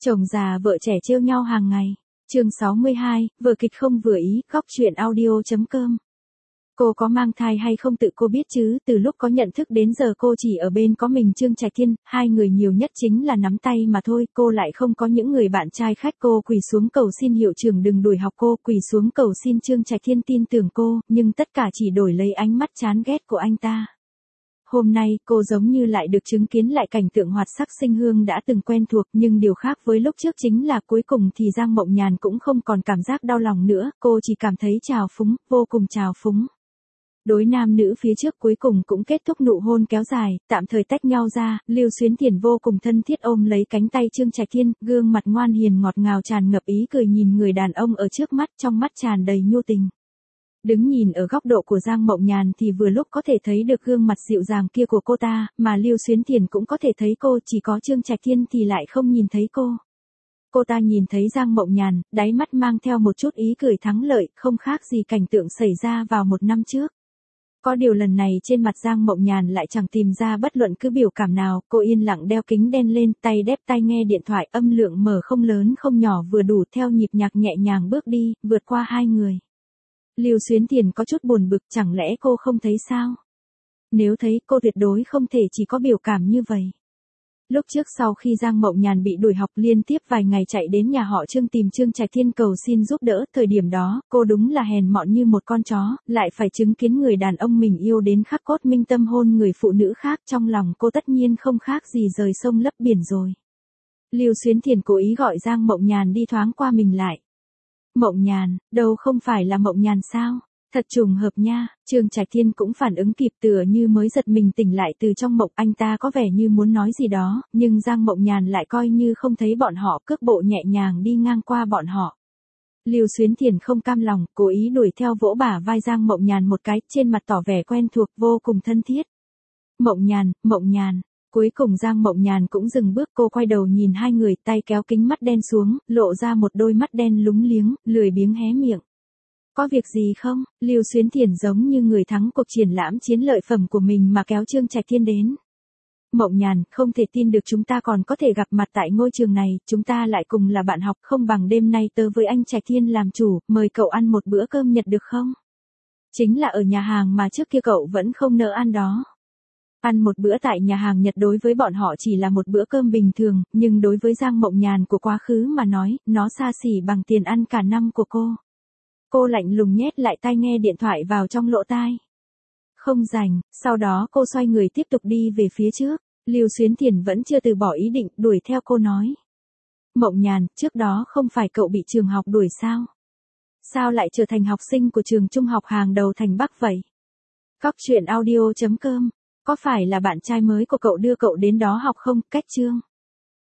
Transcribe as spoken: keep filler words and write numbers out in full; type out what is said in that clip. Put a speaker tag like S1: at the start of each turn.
S1: Chồng già vợ trẻ trêu nhau hàng ngày. Chương sáu mươi hai, vở kịch không vừa ý, góc truyện audio chấm com. Cô có mang thai hay không tự cô biết chứ, từ lúc có nhận thức đến giờ cô chỉ ở bên có mình Trương Trạch Thiên, hai người nhiều nhất chính là nắm tay mà thôi, cô lại không có những người bạn trai khách. Cô quỳ xuống cầu xin hiệu trưởng đừng đuổi học cô, quỳ xuống cầu xin Trương Trạch Thiên tin tưởng cô, nhưng tất cả chỉ đổi lấy ánh mắt chán ghét của anh ta. Hôm nay, cô giống như lại được chứng kiến lại cảnh tượng hoạt sắc sinh hương đã từng quen thuộc, nhưng điều khác với lúc trước chính là cuối cùng thì Giang Mộng Nhàn cũng không còn cảm giác đau lòng nữa, cô chỉ cảm thấy trào phúng, vô cùng trào phúng. Đối nam nữ phía trước cuối cùng cũng kết thúc nụ hôn kéo dài, tạm thời tách nhau ra, Lưu Xuyến Thiển vô cùng thân thiết ôm lấy cánh tay Trương Trạch Thiên, gương mặt ngoan hiền ngọt ngào tràn ngập ý cười nhìn người đàn ông ở trước mắt, trong mắt tràn đầy nhu tình. Đứng nhìn ở góc độ của Giang Mộng Nhàn thì vừa lúc có thể thấy được gương mặt dịu dàng kia của cô ta, mà Lưu Xuyến Thiển cũng có thể thấy cô, chỉ có Trương Trạch Thiên thì lại không nhìn thấy cô. Cô ta nhìn thấy Giang Mộng Nhàn, đáy mắt mang theo một chút ý cười thắng lợi, không khác gì cảnh tượng xảy ra vào một năm trước. Có điều lần này trên mặt Giang Mộng Nhàn lại chẳng tìm ra bất luận cứ biểu cảm nào, cô yên lặng đeo kính đen lên, tay đép tai nghe điện thoại, âm lượng mở không lớn không nhỏ vừa đủ, theo nhịp nhạc nhẹ nhàng bước đi, vượt qua hai người. Lưu Xuyến Thiển có chút buồn bực, chẳng lẽ cô không thấy sao? Nếu thấy, cô tuyệt đối không thể chỉ có biểu cảm như vậy. Lúc trước sau khi Giang Mộng Nhàn bị đuổi học liên tiếp vài ngày chạy đến nhà họ Trương tìm Trương Trạch Thiên cầu xin giúp đỡ, thời điểm đó, cô đúng là hèn mọn như một con chó, lại phải chứng kiến người đàn ông mình yêu đến khắc cốt minh tâm hôn người phụ nữ khác, trong lòng cô tất nhiên không khác gì rời sông lấp biển rồi. Lưu Xuyến Thiển cố ý gọi Giang Mộng Nhàn đi thoáng qua mình lại. Mộng Nhàn, đâu không phải là Mộng Nhàn sao? Thật trùng hợp nha. Trương Trạch Thiên cũng phản ứng kịp, tựa như mới giật mình tỉnh lại từ trong mộng, anh ta có vẻ như muốn nói gì đó, nhưng Giang Mộng Nhàn lại coi như không thấy bọn họ, cước bộ nhẹ nhàng đi ngang qua bọn họ. Lưu Xuyến Thiển không cam lòng, cố ý đuổi theo vỗ bả vai Giang Mộng Nhàn một cái, trên mặt tỏ vẻ quen thuộc, vô cùng thân thiết. Mộng Nhàn, Mộng Nhàn. Cuối cùng Giang Mộng Nhàn cũng dừng bước, cô quay đầu nhìn hai người, tay kéo kính mắt đen xuống, lộ ra một đôi mắt đen lúng liếng, lười biếng hé miệng. Có việc gì không? Lưu Xuyến Thiển giống như người thắng cuộc triển lãm chiến lợi phẩm của mình mà kéo Trương Trạch Thiên đến. Mộng Nhàn, không thể tin được chúng ta còn có thể gặp mặt tại ngôi trường này, chúng ta lại cùng là bạn học, không bằng đêm nay tớ với anh Trạch Thiên làm chủ, mời cậu ăn một bữa cơm Nhật được không? Chính là ở nhà hàng mà trước kia cậu vẫn không nỡ ăn đó. Ăn một bữa tại nhà hàng Nhật đối với bọn họ chỉ là một bữa cơm bình thường, nhưng đối với Giang Mộng Nhàn của quá khứ mà nói, nó xa xỉ bằng tiền ăn cả năm của cô. Cô lạnh lùng nhét lại tai nghe điện thoại vào trong lỗ tai. Không rảnh, sau đó cô xoay người tiếp tục đi về phía trước. Lưu Xuyến Thiển vẫn chưa từ bỏ ý định, đuổi theo cô nói. Mộng Nhàn, trước đó không phải cậu bị trường học đuổi sao? Sao lại trở thành học sinh của trường trung học hàng đầu thành Bắc vậy? Góc truyện audio chấm com. Có phải là bạn trai mới của cậu đưa cậu đến đó học không? Cách chương.